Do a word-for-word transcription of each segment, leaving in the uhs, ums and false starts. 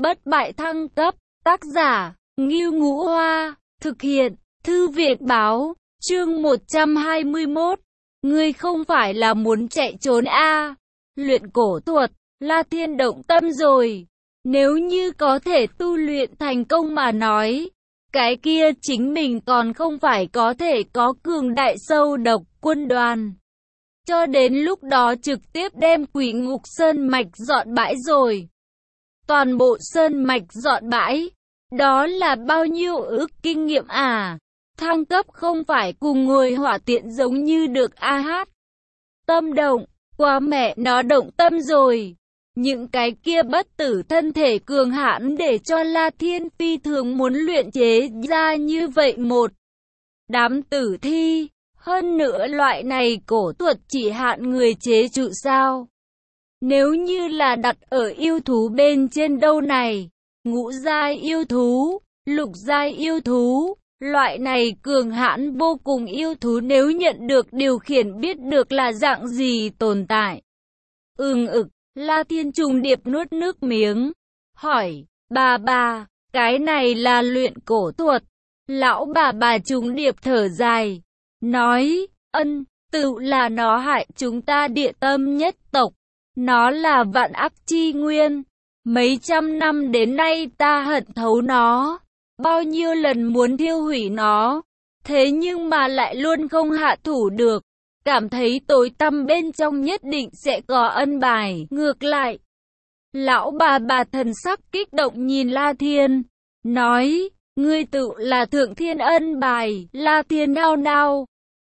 bất bại thăng cấp, tác giả, Ngưu Ngũ Hoa, thực hiện, Thư viện Báo, chương một trăm hai mươi mốt. Ngươi không phải là muốn chạy trốn a? Luyện cổ thuật, La Thiên động tâm rồi. Nếu như có thể tu luyện thành công mà nói, cái kia chính mình còn không phải có thể có cường đại sâu độc quân đoàn. Cho đến lúc đó trực tiếp đem Quỷ Ngục Sơn Mạch dọn bãi rồi. Toàn bộ Sơn Mạch dọn bãi, đó là bao nhiêu ức kinh nghiệm à? Thăng cấp không phải cùng ngồi hỏa tiện giống như được a hát. Tâm động, quá mẹ nó động tâm rồi. Những cái kia bất tử thân thể cường hãn để cho La Thiên phi thường muốn luyện chế ra như vậy một đám tử thi. Hơn nữa loại này cổ thuật chỉ hạn người chế trụ sao? Nếu như là đặt ở yêu thú bên trên đâu này, ngũ giai yêu thú, lục giai yêu thú, loại này cường hãn vô cùng yêu thú nếu nhận được điều khiển biết được là dạng gì tồn tại. Ưng ực, La Thiên trùng điệp nuốt nước miếng, hỏi, bà bà, cái này là luyện cổ thuật. Lão bà bà trùng điệp thở dài, nói, ân, tự là nó hại chúng ta địa tâm nhất tộc. Nó là vạn ác chi nguyên. Mấy trăm năm đến nay ta hận thấu nó. Bao nhiêu lần muốn thiêu hủy nó. Thế nhưng mà lại luôn không hạ thủ được. Cảm thấy tối tăm bên trong nhất định sẽ có ân bài. Ngược lại, lão bà bà thần sắc kích động nhìn La Thiên, nói, ngươi tự là thượng thiên ân bài. La Thiên nao nao,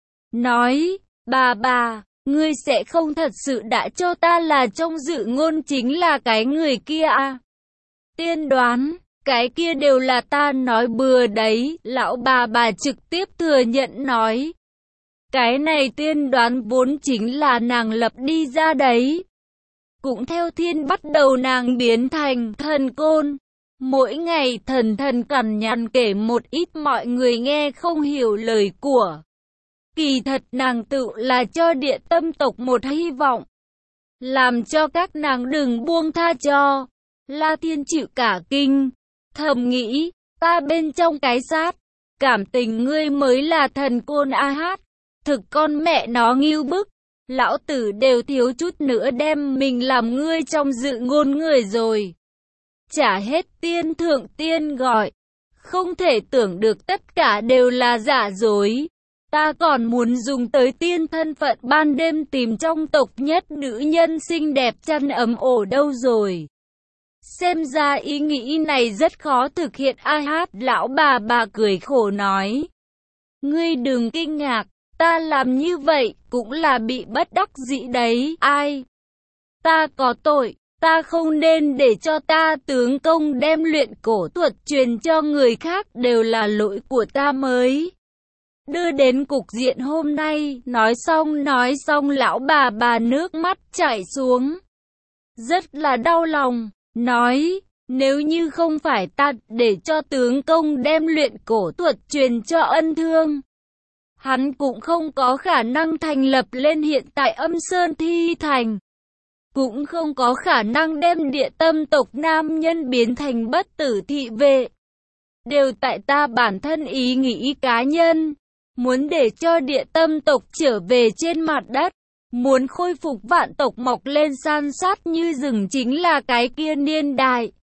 nói, bà bà, ngươi sẽ không thật sự đã cho ta là trong dự ngôn chính là cái người kia à? Tiên đoán, cái kia đều là ta nói bừa đấy. Lão bà bà trực tiếp thừa nhận nói, cái này tiên đoán vốn chính là nàng lập đi ra đấy. Cũng theo thiên bắt đầu nàng biến thành thần côn. Mỗi ngày thần thần cằn nhằn kể một ít mọi người nghe không hiểu lời của. Kỳ thật nàng tự là cho địa tâm tộc một hy vọng. Làm cho các nàng đừng buông tha cho. La Thiên chịu cả kinh. Thầm nghĩ, ta bên trong cái xác, cảm tình ngươi mới là thần côn a hát. Thực con mẹ nó ngưu bức. Lão tử đều thiếu chút nữa đem mình làm ngươi trong dự ngôn người rồi. Chả hết tiên thượng tiên gọi. Không thể tưởng được tất cả đều là giả dối. Ta còn muốn dùng tới tiên thân phận ban đêm tìm trong tộc nhất nữ nhân xinh đẹp chăn ấm ổ đâu rồi. Xem ra ý nghĩ này rất khó thực hiện a hát. Lão bà bà cười khổ nói, ngươi đừng kinh ngạc, ta làm như vậy cũng là bị bất đắc dĩ đấy. Ai? Ta có tội, ta không nên để cho ta tướng công đem luyện cổ thuật truyền cho người khác, đều là lỗi của ta mới đưa đến cục diện hôm nay. Nói xong nói xong lão bà bà nước mắt chảy xuống, rất là đau lòng, nói, nếu như không phải ta để cho tướng công đem luyện cổ thuật truyền cho ân thương, hắn cũng không có khả năng thành lập lên hiện tại Âm Sơn Thi Thành, cũng không có khả năng đem địa tâm tộc nam nhân biến thành bất tử thị vệ. Đều tại ta bản thân ý nghĩ cá nhân, muốn để cho địa tâm tộc trở về trên mặt đất, muốn khôi phục vạn tộc mọc lên san sát như rừng chính là cái kia niên đại.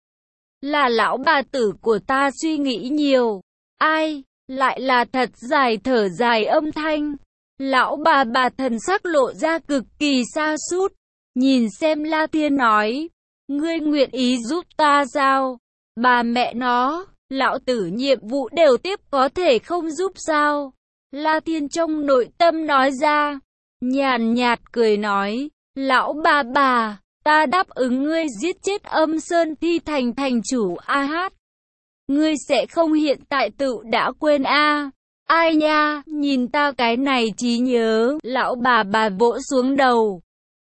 Là lão bà tử của ta suy nghĩ nhiều. Ai? Lại là thật dài thở dài âm thanh. Lão bà bà thần sắc lộ ra cực kỳ sa sút, nhìn xem La Thiên nói, ngươi nguyện ý giúp ta sao? Bà mẹ nó, lão tử nhiệm vụ đều tiếp có thể không giúp sao? La Thiên trong nội tâm nói ra, nhàn nhạt cười nói, lão bà bà, ta đáp ứng ngươi giết chết Âm Sơn Thi Thành thành chủ a hát. Ngươi sẽ không hiện tại tự đã quên a? À? Ai nha, nhìn ta cái này trí nhớ. Lão bà bà vỗ xuống đầu,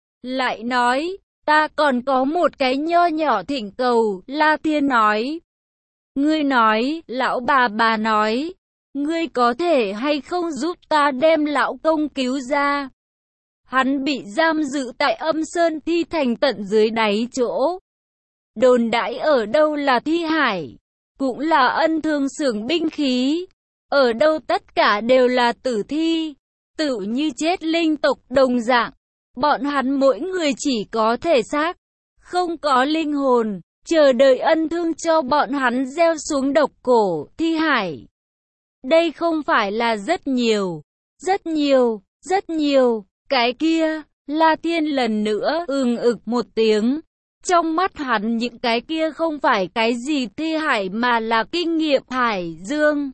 lại nói, ta còn có một cái nho nhỏ thỉnh cầu. La Thiên nói, ngươi nói. Lão bà bà nói, ngươi có thể hay không giúp ta đem lão công cứu ra? Hắn bị giam giữ tại Âm Sơn Thi Thành tận dưới đáy chỗ. đồn đãi ở đâu là thi hải, cũng là ân thương xưởng binh khí, ở đâu tất cả đều là tử thi, tự như chết linh tộc đồng dạng. Bọn hắn mỗi người chỉ có thể xác, không có linh hồn, chờ đợi ân thương cho bọn hắn gieo xuống độc cổ thi hải. Đây không phải là rất nhiều, rất nhiều, rất nhiều, cái kia, La Thiên lần nữa ừng ực một tiếng. Trong mắt hắn những cái kia không phải cái gì thi hải mà là kinh nghiệm hải dương.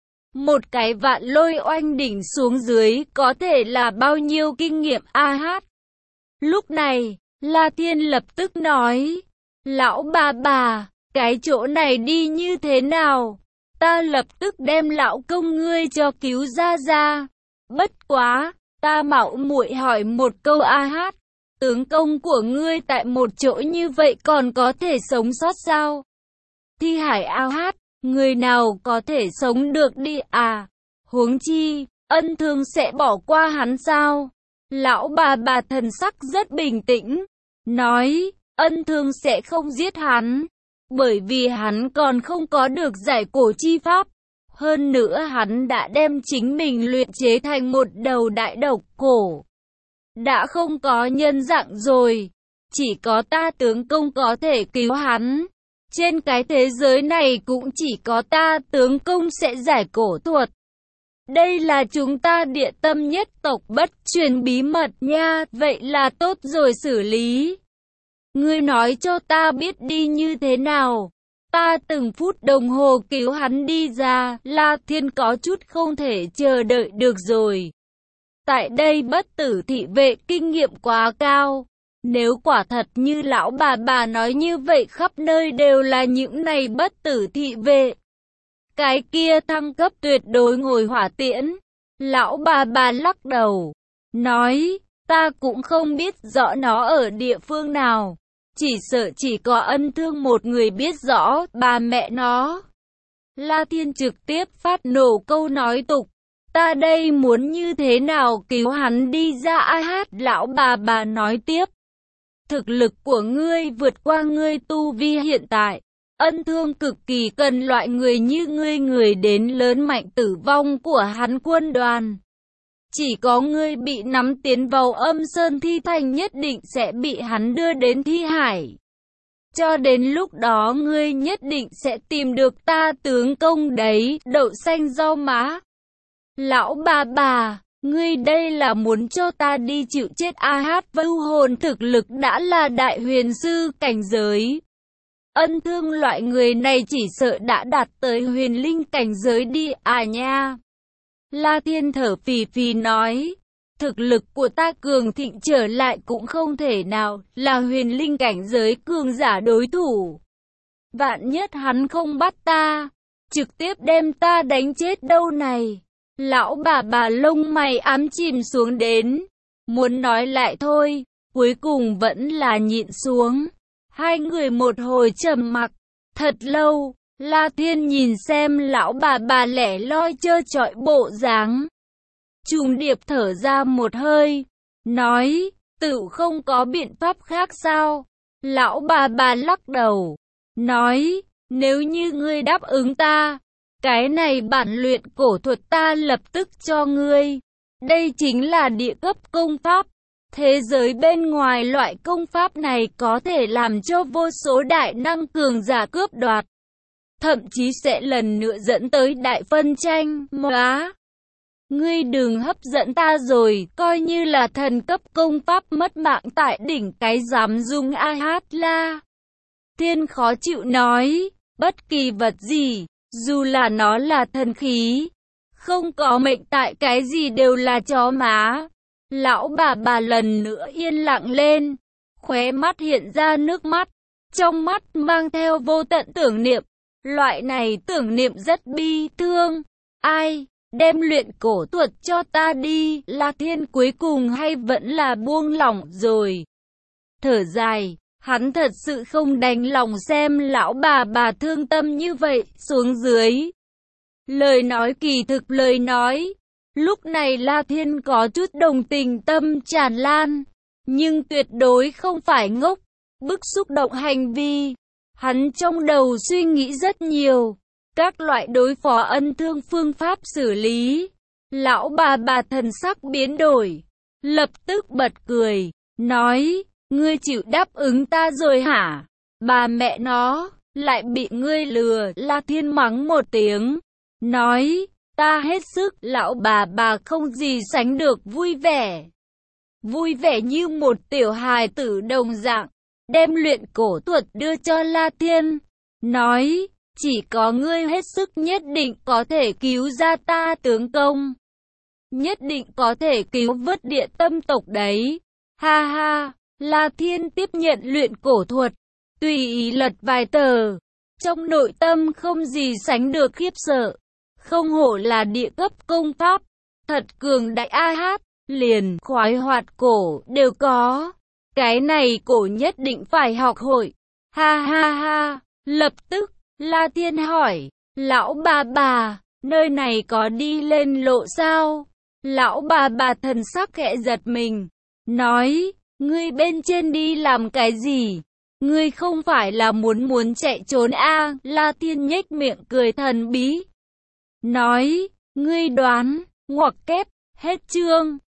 Một cái vạn lôi oanh đỉnh xuống dưới có thể là bao nhiêu kinh nghiệm a hát. Lúc này, La Thiên lập tức nói, lão bà bà, cái chỗ này đi như thế nào? Ta lập tức đem lão công ngươi cho cứu ra ra. Bất quá, ta mạo muội hỏi một câu a hát. Tướng công của ngươi tại một chỗ như vậy còn có thể sống sót sao? Thi hải a hát, người nào có thể sống được đi à? Huống chi, ân thương sẽ bỏ qua hắn sao? Lão bà bà thần sắc rất bình tĩnh, nói, ân thương sẽ không giết hắn, bởi vì hắn còn không có được giải cổ chi pháp. Hơn nữa hắn đã đem chính mình luyện chế thành một đầu đại độc cổ. Đã không có nhân dạng rồi, chỉ có ta tướng công có thể cứu hắn. Trên cái thế giới này cũng chỉ có ta tướng công sẽ giải cổ thuật. Đây là chúng ta địa tâm nhất tộc bất truyền bí mật nha, vậy là tốt rồi xử lý. Ngươi nói cho ta biết đi như thế nào. Ta từng phút đồng hồ cứu hắn đi ra, La Thiên có chút không thể chờ đợi được rồi. Tại đây bất tử thị vệ kinh nghiệm quá cao. Nếu quả thật như lão bà bà nói như vậy khắp nơi đều là những này bất tử thị vệ. Cái kia thăng cấp tuyệt đối ngồi hỏa tiễn. Lão bà bà lắc đầu, nói, ta cũng không biết rõ nó ở địa phương nào. Chỉ sợ chỉ có ân thương một người biết rõ, bà mẹ nó. La Thiên trực tiếp phát nổ câu nói tục. Ta đây muốn như thế nào cứu hắn đi ra a hát, lão bà bà nói tiếp. Thực lực của ngươi vượt qua ngươi tu vi hiện tại. Ân thương cực kỳ cần loại người như ngươi, người đến lớn mạnh tử vong của hắn quân đoàn. Chỉ có ngươi bị nắm tiến vào âm sơn thi thành nhất định sẽ bị hắn đưa đến thi hải. Cho đến lúc đó ngươi nhất định sẽ tìm được ta tướng công đấy, đậu xanh rau má. Lão bà bà, ngươi đây là muốn cho ta đi chịu chết a hát, vưu hồn thực lực đã là đại huyền sư cảnh giới. Ân thương loại người này chỉ sợ đã đạt tới huyền linh cảnh giới đi à nha. La Thiên thở phì phì nói, thực lực của ta cường thịnh trở lại cũng không thể nào là huyền linh cảnh giới cường giả đối thủ. Vạn nhất hắn không bắt ta, trực tiếp đem ta đánh chết đâu này. Lão bà bà lông mày ám chìm xuống đến, muốn nói lại thôi, cuối cùng vẫn là nhịn xuống. Hai người một hồi trầm mặc, thật lâu, La Thiên nhìn xem lão bà bà lẻ loi trơ trọi bộ dáng. Trùng điệp thở ra một hơi, nói, tự không có biện pháp khác sao? Lão bà bà lắc đầu, nói, nếu như ngươi đáp ứng ta, cái này bản luyện cổ thuật ta lập tức cho ngươi. Đây chính là địa cấp công pháp. Thế giới bên ngoài loại công pháp này có thể làm cho vô số đại năng cường giả cướp đoạt. Thậm chí sẽ lần nữa dẫn tới đại phân tranh. Móa! Ngươi đừng hấp dẫn ta rồi, coi như là thần cấp công pháp mất mạng tại đỉnh cái dám dung a hát la. Thiên khó chịu nói, bất kỳ vật gì, dù là nó là thần khí, không có mệnh tại cái gì đều là chó má. Lão bà bà lần nữa yên lặng lên, khóe mắt hiện ra nước mắt, trong mắt mang theo vô tận tưởng niệm. Loại này tưởng niệm rất bi thương. Ai, đem luyện cổ thuật cho ta đi, La Thiên cuối cùng hay vẫn là buông lỏng rồi. Thở dài, hắn thật sự không đành lòng xem lão bà bà thương tâm như vậy, xuống dưới. Lời nói kỳ thực lời nói. Lúc này La Thiên có chút đồng tình tâm tràn lan, nhưng tuyệt đối không phải ngốc, bức xúc động hành vi. Hắn trong đầu suy nghĩ rất nhiều, các loại đối phó ân thương phương pháp xử lý. Lão bà bà thần sắc biến đổi, lập tức bật cười, nói, ngươi chịu đáp ứng ta rồi hả? Bà mẹ nó, lại bị ngươi lừa. La Thiên mắng một tiếng, nói, ta hết sức. Lão bà bà không gì sánh được vui vẻ. Vui vẻ như một tiểu hài tử đồng dạng, đem luyện cổ thuật đưa cho La Thiên, nói, chỉ có ngươi hết sức nhất định có thể cứu ra ta tướng công. Nhất định có thể cứu vớt Địa Tâm tộc đấy. Ha ha, La Thiên tiếp nhận luyện cổ thuật, tùy ý lật vài tờ, trong nội tâm không gì sánh được khiếp sợ. Không hổ là địa cấp công pháp, thật cường đại a hát, liền khoái hoạt cổ đều có. Cái này cổ nhất định phải học hội. Ha ha ha, lập tức, La Thiên hỏi, lão bà bà, nơi này có đi lên lộ sao? Lão bà bà thần sắc khẽ giật mình, nói, ngươi bên trên đi làm cái gì? Ngươi không phải là muốn muốn chạy trốn a? La Thiên nhếch miệng cười thần bí, nói, ngươi đoán, ngoặc kép, hết chương.